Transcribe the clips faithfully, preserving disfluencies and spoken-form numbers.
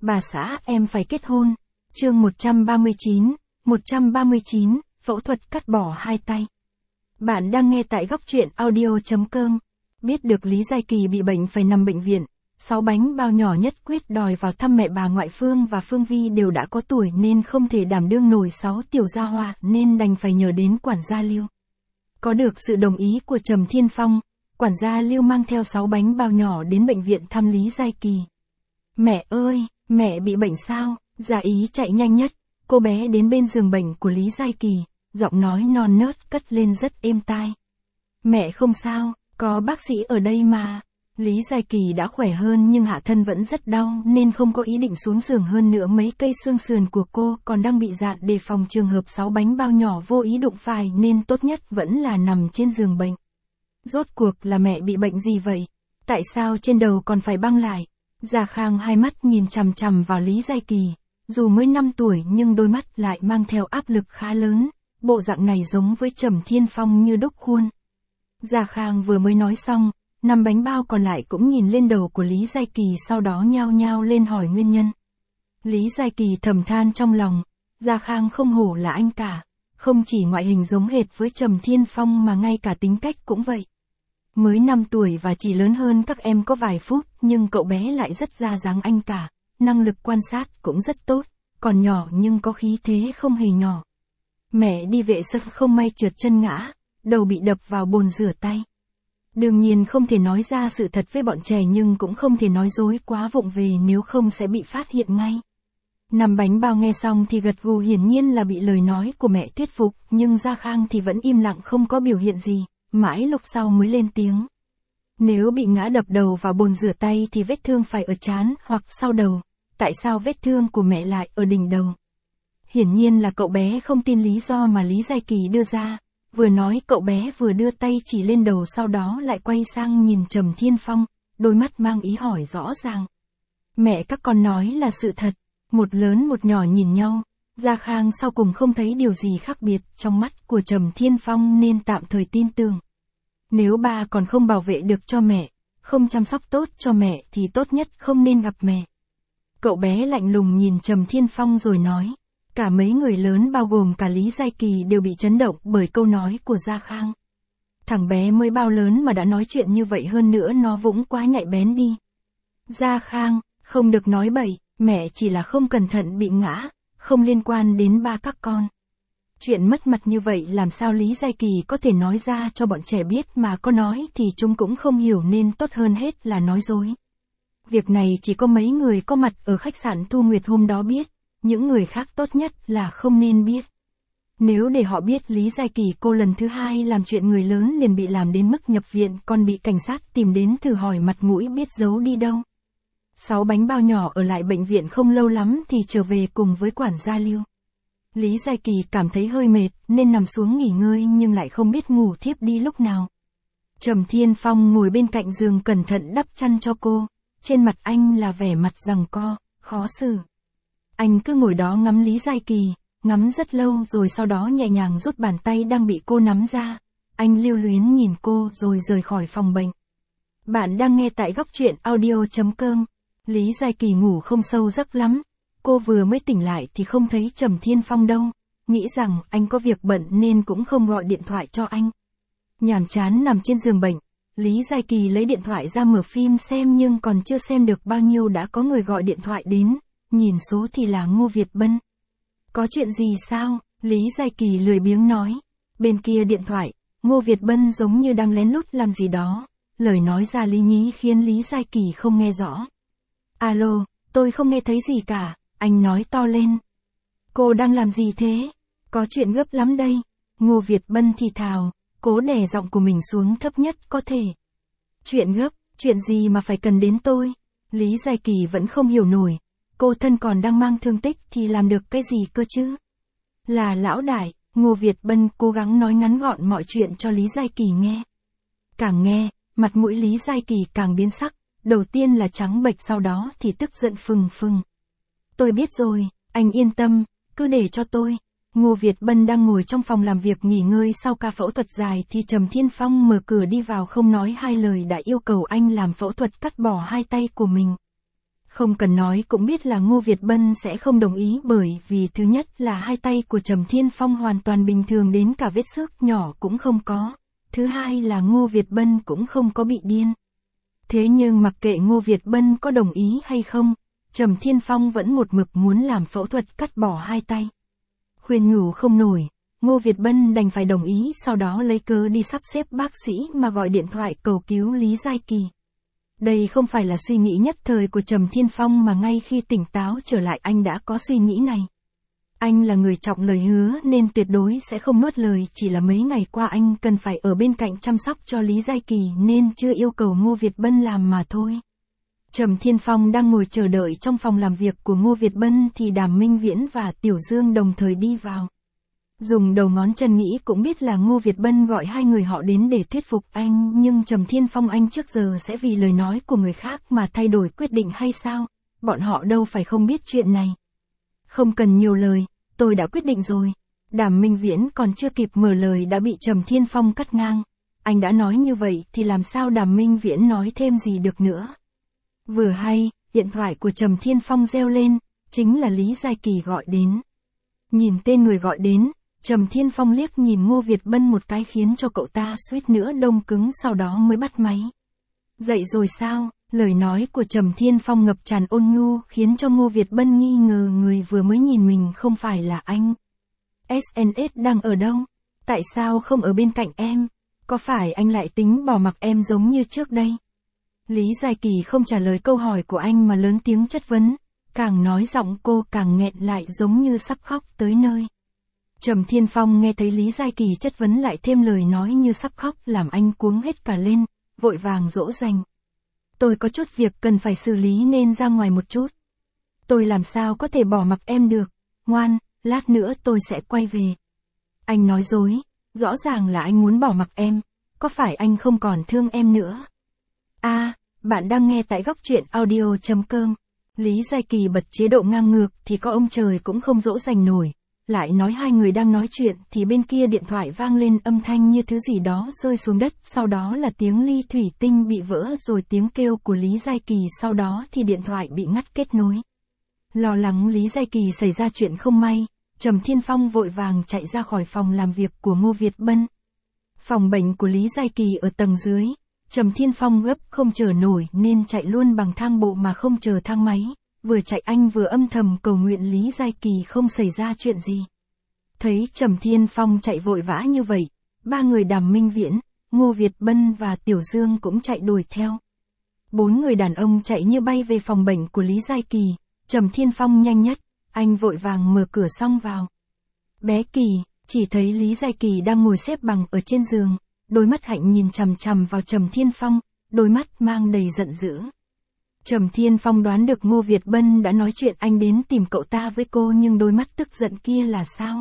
Bà xã em phải kết hôn. Chương một trăm ba mươi chín, một trăm ba mươi chín, phẫu thuật cắt bỏ hai tay. Bạn đang nghe tại góc truyện audio chấm com. Biết được Lý Giai Kỳ bị bệnh phải nằm bệnh viện, Sáu Bánh Bao nhỏ nhất quyết đòi vào thăm mẹ bà ngoại Phương và Phương Vi đều đã có tuổi nên không thể đảm đương nổi sáu tiểu gia hoa nên đành phải nhờ đến quản gia Lưu. Có được sự đồng ý của Trầm Thiên Phong, quản gia Lưu mang theo Sáu Bánh Bao nhỏ đến bệnh viện thăm Lý Giai Kỳ. Mẹ ơi, mẹ bị bệnh sao? Gia Ý chạy nhanh nhất, cô bé đến bên giường bệnh của Lý Giai Kỳ, giọng nói non nớt cất lên rất êm tai. Mẹ không sao, có bác sĩ ở đây mà. Lý Giai Kỳ đã khỏe hơn nhưng hạ thân vẫn rất đau nên không có ý định xuống giường, hơn nữa mấy cây xương sườn của cô còn đang bị rạn, đề phòng trường hợp Sáu Bánh Bao nhỏ vô ý đụng phải nên tốt nhất vẫn là nằm trên giường bệnh. Rốt cuộc là mẹ bị bệnh gì vậy? Tại sao trên đầu còn phải băng lại? Gia Khang hai mắt nhìn chằm chằm vào Lý Giai Kỳ, dù mới năm tuổi nhưng đôi mắt lại mang theo áp lực khá lớn, bộ dạng này giống với Trầm Thiên Phong như đúc khuôn. Gia Khang vừa mới nói xong, năm bánh bao còn lại cũng nhìn lên đầu của Lý Giai Kỳ, sau đó nhao nhao lên hỏi nguyên nhân. Lý Giai Kỳ thầm than trong lòng, Gia Khang không hổ là anh cả, không chỉ ngoại hình giống hệt với Trầm Thiên Phong mà ngay cả tính cách cũng vậy. Mới năm tuổi và chỉ lớn hơn các em có vài phút nhưng cậu bé lại rất ra dáng anh cả, năng lực quan sát cũng rất tốt, còn nhỏ nhưng có khí thế không hề nhỏ. Mẹ đi vệ sinh không may trượt chân ngã, đầu bị đập vào bồn rửa tay. Đương nhiên không thể nói ra sự thật với bọn trẻ nhưng cũng không thể nói dối quá vụng về nếu không sẽ bị phát hiện ngay. Năm bánh bao nghe xong thì gật gù, hiển nhiên là bị lời nói của mẹ thuyết phục, nhưng Gia Khang thì vẫn im lặng không có biểu hiện gì, mãi lúc sau mới lên tiếng. Nếu bị ngã đập đầu vào bồn rửa tay thì vết thương phải ở trán hoặc sau đầu, tại sao vết thương của mẹ lại ở đỉnh đầu? Hiển nhiên là cậu bé không tin lý do mà Lý Giai Kỳ đưa ra, vừa nói cậu bé vừa đưa tay chỉ lên đầu, sau đó lại quay sang nhìn Trầm Thiên Phong, đôi mắt mang ý hỏi rõ ràng. Mẹ các con nói là sự thật, một lớn một nhỏ nhìn nhau, Gia Khang sau cùng không thấy điều gì khác biệt trong mắt của Trầm Thiên Phong nên tạm thời tin tưởng. Nếu ba còn không bảo vệ được cho mẹ, không chăm sóc tốt cho mẹ thì tốt nhất không nên gặp mẹ. Cậu bé lạnh lùng nhìn Trầm Thiên Phong rồi nói. Cả mấy người lớn bao gồm cả Lý Giai Kỳ đều bị chấn động bởi câu nói của Gia Khang. Thằng bé mới bao lớn mà đã nói chuyện như vậy, hơn nữa nó vũng quá nhạy bén đi. Gia Khang, không được nói bậy, mẹ chỉ là không cẩn thận bị ngã, không liên quan đến ba các con. Chuyện mất mặt như vậy làm sao Lý Giai Kỳ có thể nói ra cho bọn trẻ biết, mà có nói thì chúng cũng không hiểu nên tốt hơn hết là nói dối. Việc này chỉ có mấy người có mặt ở khách sạn Thu Nguyệt hôm đó biết. Những người khác tốt nhất là không nên biết. Nếu để họ biết Lý Giai Kỳ cô lần thứ hai làm chuyện người lớn liền bị làm đến mức nhập viện, còn bị cảnh sát tìm đến thử hỏi, mặt mũi biết giấu đi đâu. Sáu bánh bao nhỏ ở lại bệnh viện không lâu lắm thì trở về cùng với quản gia Lưu. Lý Giai Kỳ cảm thấy hơi mệt nên nằm xuống nghỉ ngơi nhưng lại không biết ngủ thiếp đi lúc nào. Trầm Thiên Phong ngồi bên cạnh giường cẩn thận đắp chăn cho cô, trên mặt anh là vẻ mặt giằng co, khó xử. Anh cứ ngồi đó ngắm Lý Giai Kỳ, ngắm rất lâu rồi sau đó nhẹ nhàng rút bàn tay đang bị cô nắm ra. Anh lưu luyến nhìn cô rồi rời khỏi phòng bệnh. Bạn đang nghe tại góc truyện audio chấm com. Lý Giai Kỳ ngủ không sâu giấc lắm. Cô vừa mới tỉnh lại thì không thấy Trầm Thiên Phong đâu. Nghĩ rằng anh có việc bận nên cũng không gọi điện thoại cho anh. Nhàm chán nằm trên giường bệnh, Lý Giai Kỳ lấy điện thoại ra mở phim xem nhưng còn chưa xem được bao nhiêu đã có người gọi điện thoại đến. Nhìn số thì là Ngô Việt Bân. Có chuyện gì sao? Lý Giai Kỳ lười biếng nói. Bên kia điện thoại, Ngô Việt Bân giống như đang lén lút làm gì đó. Lời nói ra lý nhí khiến Lý Giai Kỳ không nghe rõ. Alo, tôi không nghe thấy gì cả, anh nói to lên. Cô đang làm gì thế? Có chuyện gấp lắm đây. Ngô Việt Bân thì thào, cố đè giọng của mình xuống thấp nhất có thể. Chuyện gấp, chuyện gì mà phải cần đến tôi? Lý Giai Kỳ vẫn không hiểu nổi. Cô thân còn đang mang thương tích thì làm được cái gì cơ chứ? Là lão đại, Ngô Việt Bân cố gắng nói ngắn gọn mọi chuyện cho Lý Giai Kỳ nghe. Càng nghe, mặt mũi Lý Giai Kỳ càng biến sắc, đầu tiên là trắng bệch sau đó thì tức giận phừng phừng. Tôi biết rồi, anh yên tâm, cứ để cho tôi. Ngô Việt Bân đang ngồi trong phòng làm việc nghỉ ngơi sau ca phẫu thuật dài thì Trầm Thiên Phong mở cửa đi vào, không nói hai lời đã yêu cầu anh làm phẫu thuật cắt bỏ hai tay của mình. Không cần nói cũng biết là Ngô Việt Bân sẽ không đồng ý bởi vì thứ nhất là hai tay của Trầm Thiên Phong hoàn toàn bình thường đến cả vết xước nhỏ cũng không có. Thứ hai là Ngô Việt Bân cũng không có bị điên. Thế nhưng mặc kệ Ngô Việt Bân có đồng ý hay không, Trầm Thiên Phong vẫn một mực muốn làm phẫu thuật cắt bỏ hai tay. Khuyên nhủ không nổi, Ngô Việt Bân đành phải đồng ý, sau đó lấy cớ đi sắp xếp bác sĩ mà gọi điện thoại cầu cứu Lý Giai Kỳ. Đây không phải là suy nghĩ nhất thời của Trầm Thiên Phong mà ngay khi tỉnh táo trở lại anh đã có suy nghĩ này. Anh là người trọng lời hứa nên tuyệt đối sẽ không nuốt lời, chỉ là mấy ngày qua anh cần phải ở bên cạnh chăm sóc cho Lý Giai Kỳ nên chưa yêu cầu Ngô Việt Bân làm mà thôi. Trầm Thiên Phong đang ngồi chờ đợi trong phòng làm việc của Ngô Việt Bân thì Đàm Minh Viễn và Tiểu Dương đồng thời đi vào. Dùng đầu ngón chân nghĩ cũng biết là Ngô Việt Bân gọi hai người họ đến để thuyết phục anh, nhưng Trầm Thiên Phong anh trước giờ sẽ vì lời nói của người khác mà thay đổi quyết định hay sao? Bọn họ đâu phải không biết chuyện này. Không cần nhiều lời, tôi đã quyết định rồi. Đàm Minh Viễn còn chưa kịp mở lời đã bị Trầm Thiên Phong cắt ngang. Anh đã nói như vậy thì làm sao Đàm Minh Viễn nói thêm gì được nữa. Vừa hay, điện thoại của Trầm Thiên Phong reo lên, chính là Lý Giai Kỳ gọi đến. Nhìn tên người gọi đến, Trầm Thiên Phong liếc nhìn Ngô Việt Bân một cái khiến cho cậu ta suýt nữa đông cứng, sau đó mới bắt máy. Dậy rồi sao? Lời nói của Trầm Thiên Phong ngập tràn ôn nhu khiến cho Ngô Việt Bân nghi ngờ người vừa mới nhìn mình không phải là anh. ét en ét đang ở đâu? Tại sao không ở bên cạnh em? Có phải anh lại tính bỏ mặc em giống như trước đây? Lý Giai Kỳ không trả lời câu hỏi của anh mà lớn tiếng chất vấn, càng nói giọng cô càng nghẹn lại giống như sắp khóc tới nơi. Trầm Thiên Phong nghe thấy Lý Giai Kỳ chất vấn lại thêm lời nói như sắp khóc làm anh cuống hết cả lên, vội vàng dỗ dành. Tôi có chút việc cần phải xử lý nên ra ngoài một chút. Tôi làm sao có thể bỏ mặc em được, ngoan, lát nữa tôi sẽ quay về. Anh nói dối, rõ ràng là anh muốn bỏ mặc em, có phải anh không còn thương em nữa? A, à, bạn đang nghe tại góc truyện audio chấm com. Lý Giai Kỳ bật chế độ ngang ngược thì có ông trời cũng không dỗ dành nổi. Lại nói hai người đang nói chuyện thì bên kia điện thoại vang lên âm thanh như thứ gì đó rơi xuống đất, sau đó là tiếng ly thủy tinh bị vỡ rồi tiếng kêu của Lý Giai Kỳ, sau đó thì điện thoại bị ngắt kết nối. Lo lắng Lý Giai Kỳ xảy ra chuyện không may, Trầm Thiên Phong vội vàng chạy ra khỏi phòng làm việc của Ngô Việt Bân. Phòng bệnh của Lý Giai Kỳ ở tầng dưới, Trầm Thiên Phong gấp không chờ nổi nên chạy luôn bằng thang bộ mà không chờ thang máy. Vừa chạy anh vừa âm thầm cầu nguyện Lý Giai Kỳ không xảy ra chuyện gì. Thấy Trầm Thiên Phong chạy vội vã như vậy, ba người Đàm Minh Viễn, Ngô Việt Bân và Tiểu Dương cũng chạy đuổi theo. Bốn người đàn ông chạy như bay về phòng bệnh của Lý Giai Kỳ, Trầm Thiên Phong nhanh nhất, anh vội vàng mở cửa xông vào. Bé Kỳ, chỉ thấy Lý Giai Kỳ đang ngồi xếp bằng ở trên giường, đôi mắt hạnh nhìn chằm chằm vào Trầm Thiên Phong, đôi mắt mang đầy giận dữ. Trầm Thiên Phong đoán được Ngô Việt Bân đã nói chuyện anh đến tìm cậu ta với cô, nhưng đôi mắt tức giận kia là sao?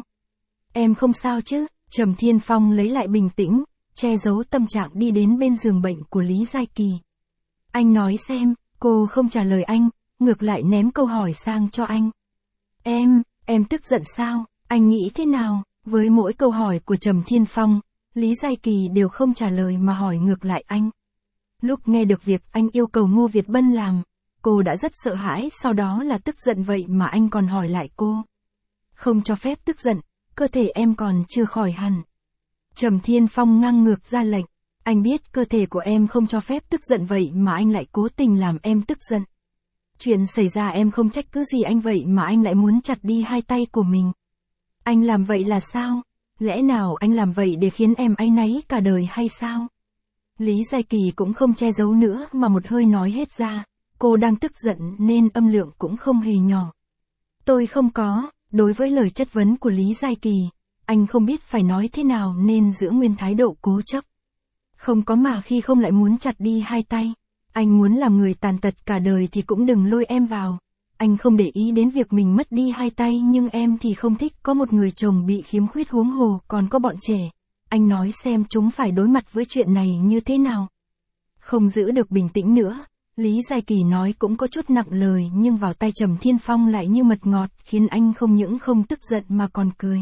Em không sao chứ? Trầm Thiên Phong lấy lại bình tĩnh, che giấu tâm trạng đi đến bên giường bệnh của Lý Giai Kỳ. Anh nói xem, cô không trả lời anh, ngược lại ném câu hỏi sang cho anh. Em, em tức giận sao? Anh nghĩ thế nào? Với mỗi câu hỏi của Trầm Thiên Phong, Lý Giai Kỳ đều không trả lời mà hỏi ngược lại anh. Lúc nghe được việc anh yêu cầu Ngô Việt Bân làm, cô đã rất sợ hãi, sau đó là tức giận, vậy mà anh còn hỏi lại cô. Không cho phép tức giận, cơ thể em còn chưa khỏi hẳn. Trầm Thiên Phong ngang ngược ra lệnh, anh biết cơ thể của em không cho phép tức giận vậy mà anh lại cố tình làm em tức giận. Chuyện xảy ra em không trách cứ gì anh vậy mà anh lại muốn chặt đi hai tay của mình. Anh làm vậy là sao? Lẽ nào anh làm vậy để khiến em áy náy cả đời hay sao? Lý Giai Kỳ cũng không che giấu nữa mà một hơi nói hết ra, cô đang tức giận nên âm lượng cũng không hề nhỏ. Tôi không có, đối với lời chất vấn của Lý Giai Kỳ, anh không biết phải nói thế nào nên giữ nguyên thái độ cố chấp. Không có mà khi không lại muốn chặt đi hai tay, anh muốn làm người tàn tật cả đời thì cũng đừng lôi em vào. Anh không để ý đến việc mình mất đi hai tay, nhưng em thì không thích có một người chồng bị khiếm khuyết, huống hồ còn có bọn trẻ. Anh nói xem chúng phải đối mặt với chuyện này như thế nào. Không giữ được bình tĩnh nữa, Lý Giai Kỳ nói cũng có chút nặng lời nhưng vào tai Trầm Thiên Phong lại như mật ngọt, khiến anh không những không tức giận mà còn cười.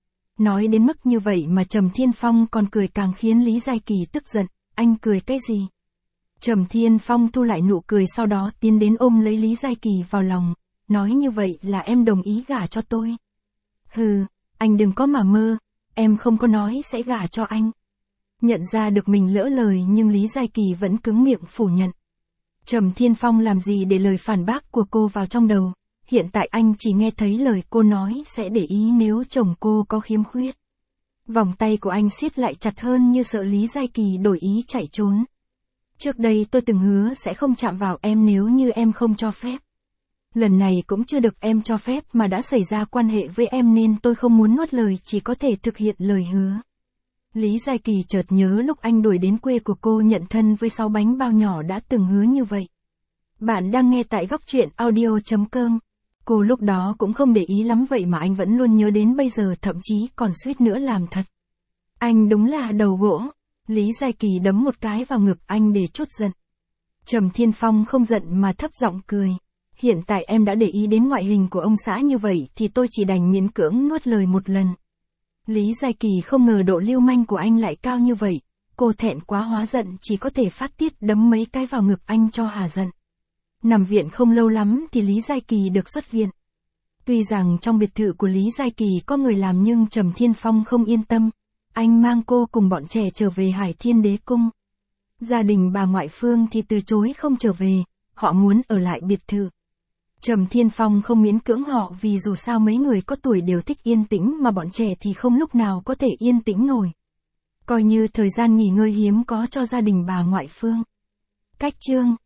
Nói đến mức như vậy mà Trầm Thiên Phong còn cười càng khiến Lý Giai Kỳ tức giận, anh cười cái gì? Trầm Thiên Phong thu lại nụ cười sau đó tiến đến ôm lấy Lý Giai Kỳ vào lòng, nói như vậy là em đồng ý gả cho tôi. Hừ, anh đừng có mà mơ, em không có nói sẽ gả cho anh. Nhận ra được mình lỡ lời nhưng Lý Giai Kỳ vẫn cứng miệng phủ nhận. Trầm Thiên Phong làm gì để lời phản bác của cô vào trong đầu, hiện tại anh chỉ nghe thấy lời cô nói sẽ để ý nếu chồng cô có khiếm khuyết. Vòng tay của anh siết lại chặt hơn như sợ Lý Giai Kỳ đổi ý chạy trốn. Trước đây tôi từng hứa sẽ không chạm vào em nếu như em không cho phép. Lần này cũng chưa được em cho phép mà đã xảy ra quan hệ với em nên tôi không muốn nuốt lời, chỉ có thể thực hiện lời hứa. Lý Giai Kỳ chợt nhớ lúc anh đuổi đến quê của cô nhận thân với sáu bánh bao nhỏ đã từng hứa như vậy. Bạn đang nghe tại góc truyện audio chấm com. Cô lúc đó cũng không để ý lắm vậy mà anh vẫn luôn nhớ đến bây giờ, thậm chí còn suýt nữa làm thật. Anh đúng là đầu gỗ. Lý Giai Kỳ đấm một cái vào ngực anh để trút giận. Trầm Thiên Phong không giận mà thấp giọng cười. Hiện tại em đã để ý đến ngoại hình của ông xã như vậy thì tôi chỉ đành miễn cưỡng nuốt lời một lần. Lý Giai Kỳ không ngờ độ lưu manh của anh lại cao như vậy. Cô thẹn quá hóa giận chỉ có thể phát tiết đấm mấy cái vào ngực anh cho hả giận. Nằm viện không lâu lắm thì Lý Giai Kỳ được xuất viện. Tuy rằng trong biệt thự của Lý Giai Kỳ có người làm nhưng Trầm Thiên Phong không yên tâm. Anh mang cô cùng bọn trẻ trở về Hải Thiên Đế Cung. Gia đình bà ngoại Phương thì từ chối không trở về, họ muốn ở lại biệt thự. Trầm Thiên Phong không miễn cưỡng họ vì dù sao mấy người có tuổi đều thích yên tĩnh mà bọn trẻ thì không lúc nào có thể yên tĩnh nổi. Coi như thời gian nghỉ ngơi hiếm có cho gia đình bà ngoại Phương. Cách chương